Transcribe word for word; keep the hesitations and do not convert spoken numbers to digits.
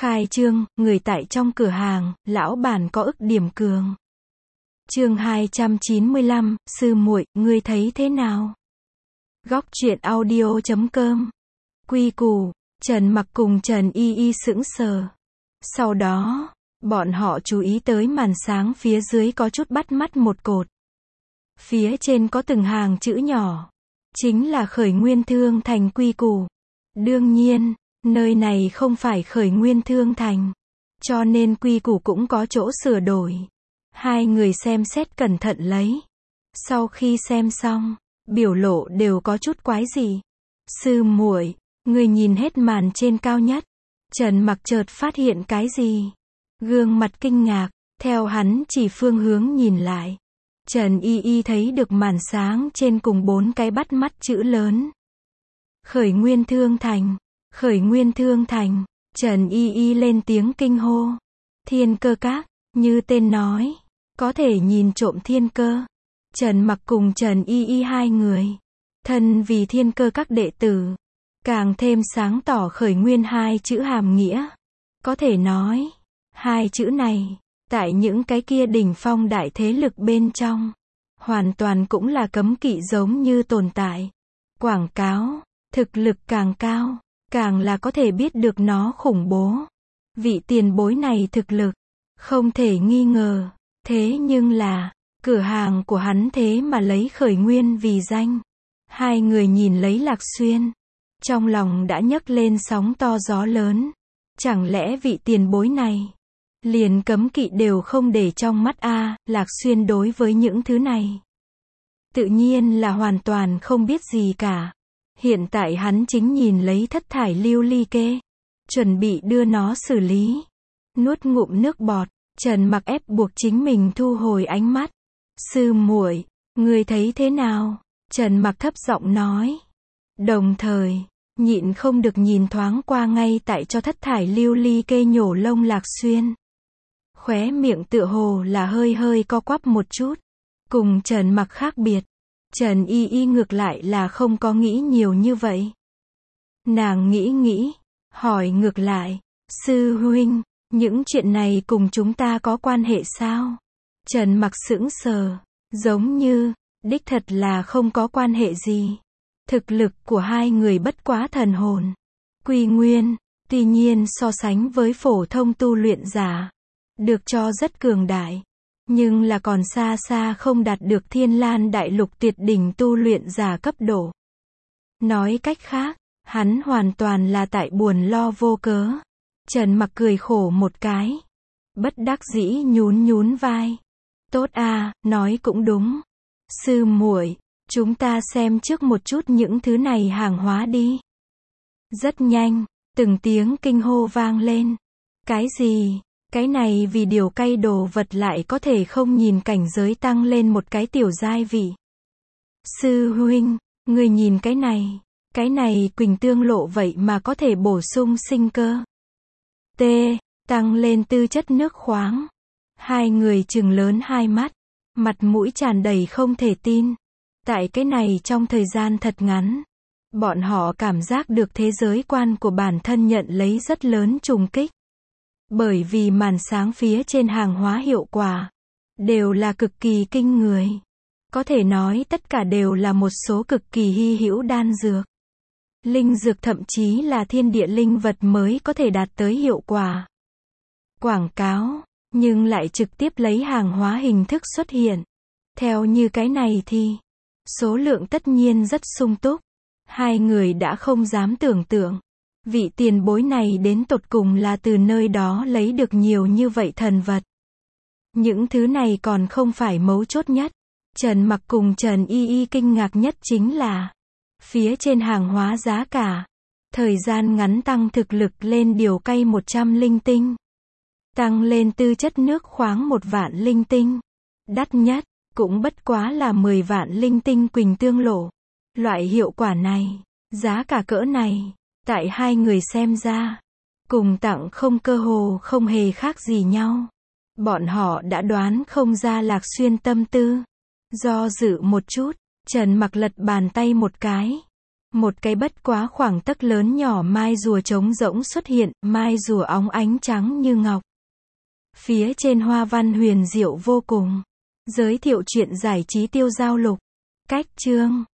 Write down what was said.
Khai trương, người tại trong cửa hàng, lão bản có ức điểm cường. Chương hai trăm chín mươi lăm, sư muội, ngươi thấy thế nào? Góc truyện audio chấm com. Quy củ, Trần Mặc cùng Trần Y Y sững sờ. Sau đó, bọn họ chú ý tới màn sáng phía dưới có chút bắt mắt một cột. Phía trên có từng hàng chữ nhỏ. Chính là Khởi Nguyên Thương Thành quy củ. Đương nhiên, nơi này không phải Khởi Nguyên Thương Thành. Cho nên quy củ cũng có chỗ sửa đổi. Hai người xem xét cẩn thận lấy. Sau khi xem xong, biểu lộ đều có chút quái dị. Sư muội, người nhìn hết màn trên cao nhất. Trần Mặc chợt phát hiện cái gì? Gương mặt kinh ngạc, theo hắn chỉ phương hướng nhìn lại. Trần Y Y thấy được màn sáng trên cùng bốn cái bắt mắt chữ lớn. Khởi Nguyên Thương Thành, Khởi Nguyên Thương Thành, Trần Y Y lên tiếng kinh hô. Thiên Cơ Các, như tên nói, có thể nhìn trộm thiên cơ. Trần Mặc cùng Trần Y Y hai người, thân vì Thiên Cơ Các đệ tử, càng thêm sáng tỏ Khởi Nguyên hai chữ hàm nghĩa. Có thể nói, hai chữ này, tại những cái kia đỉnh phong đại thế lực bên trong, hoàn toàn cũng là cấm kỵ giống như tồn tại. Quảng cáo, thực lực càng cao, càng là có thể biết được nó khủng bố. Vị tiền bối này thực lực, không thể nghi ngờ. Thế nhưng là, cửa hàng của hắn thế mà lấy Khởi Nguyên vì danh. Hai người nhìn lấy Lạc Xuyên, trong lòng đã nhấc lên sóng to gió lớn. Chẳng lẽ vị tiền bối này, liền cấm kỵ đều không để trong mắt a? À, Lạc Xuyên đối với những thứ này, tự nhiên là hoàn toàn không biết gì cả. Hiện tại hắn chính nhìn lấy thất thải lưu ly kê, chuẩn bị đưa nó xử lý. Nuốt ngụm nước bọt, Trần Mặc ép buộc chính mình thu hồi ánh mắt. Sư muội, ngươi thấy thế nào? Trần Mặc thấp giọng nói. Đồng thời, nhịn không được nhìn thoáng qua ngay tại cho thất thải lưu ly kê nhổ lông Lạc Xuyên. Khóe miệng tựa hồ là hơi hơi co quắp một chút. Cùng Trần Mặc khác biệt, Trần Y Y ngược lại là không có nghĩ nhiều như vậy. Nàng nghĩ nghĩ, hỏi ngược lại, sư huynh, những chuyện này cùng chúng ta có quan hệ sao? Trần Mặc sững sờ, giống như, đích thật là không có quan hệ gì. Thực lực của hai người bất quá thần hồn, quy nguyên, tuy nhiên so sánh với phổ thông tu luyện giả, được cho rất cường đại, nhưng là còn xa xa không đạt được Thiên Lan Đại Lục tuyệt đỉnh tu luyện giả cấp độ. Nói cách khác, hắn hoàn toàn là tại buồn lo vô cớ. Trần Mặc cười khổ một cái, bất đắc dĩ nhún nhún vai. Tốt a, nói cũng đúng. Sư muội, chúng ta xem trước một chút những thứ này hàng hóa đi. Rất nhanh, từng tiếng kinh hô vang lên. Cái gì? Cái này vì điều cay đồ vật lại có thể không nhìn cảnh giới tăng lên một cái tiểu giai vị. Sư huynh, người nhìn cái này, cái này Quỳnh Tương Lộ vậy mà có thể bổ sung sinh cơ. T, tăng lên tư chất nước khoáng. Hai người trừng lớn hai mắt, mặt mũi tràn đầy không thể tin. Tại cái này trong thời gian thật ngắn, bọn họ cảm giác được thế giới quan của bản thân nhận lấy rất lớn trùng kích. Bởi vì màn sáng phía trên hàng hóa hiệu quả, đều là cực kỳ kinh người. Có thể nói tất cả đều là một số cực kỳ hy hữu đan dược. Linh dược thậm chí là thiên địa linh vật mới có thể đạt tới hiệu quả. Quảng cáo, nhưng lại trực tiếp lấy hàng hóa hình thức xuất hiện. Theo như cái này thì, số lượng tất nhiên rất sung túc. Hai người đã không dám tưởng tượng, vị tiền bối này đến tột cùng là từ nơi đó lấy được nhiều như vậy thần vật. Những thứ này còn không phải mấu chốt nhất. Trần Mặc cùng Trần Y Y kinh ngạc nhất chính là, phía trên hàng hóa giá cả, thời gian ngắn tăng thực lực lên điều cay một trăm linh tinh. Tăng lên tư chất nước khoáng một vạn linh tinh. Đắt nhất, cũng bất quá là mười vạn linh tinh Quỳnh Tương Lộ. Loại hiệu quả này, giá cả cỡ này, tại hai người xem ra, cùng tặng không cơ hồ không hề khác gì nhau. Bọn họ đã đoán không ra Lạc Xuyên tâm tư. Do dự một chút, Trần Mặc lật bàn tay một cái. Một cái bất quá khoảng tấc lớn nhỏ mai rùa trống rỗng xuất hiện, mai rùa óng ánh trắng như ngọc. Phía trên hoa văn huyền diệu vô cùng. Giới thiệu truyện giải trí Tiêu Dao Lục. Cách chương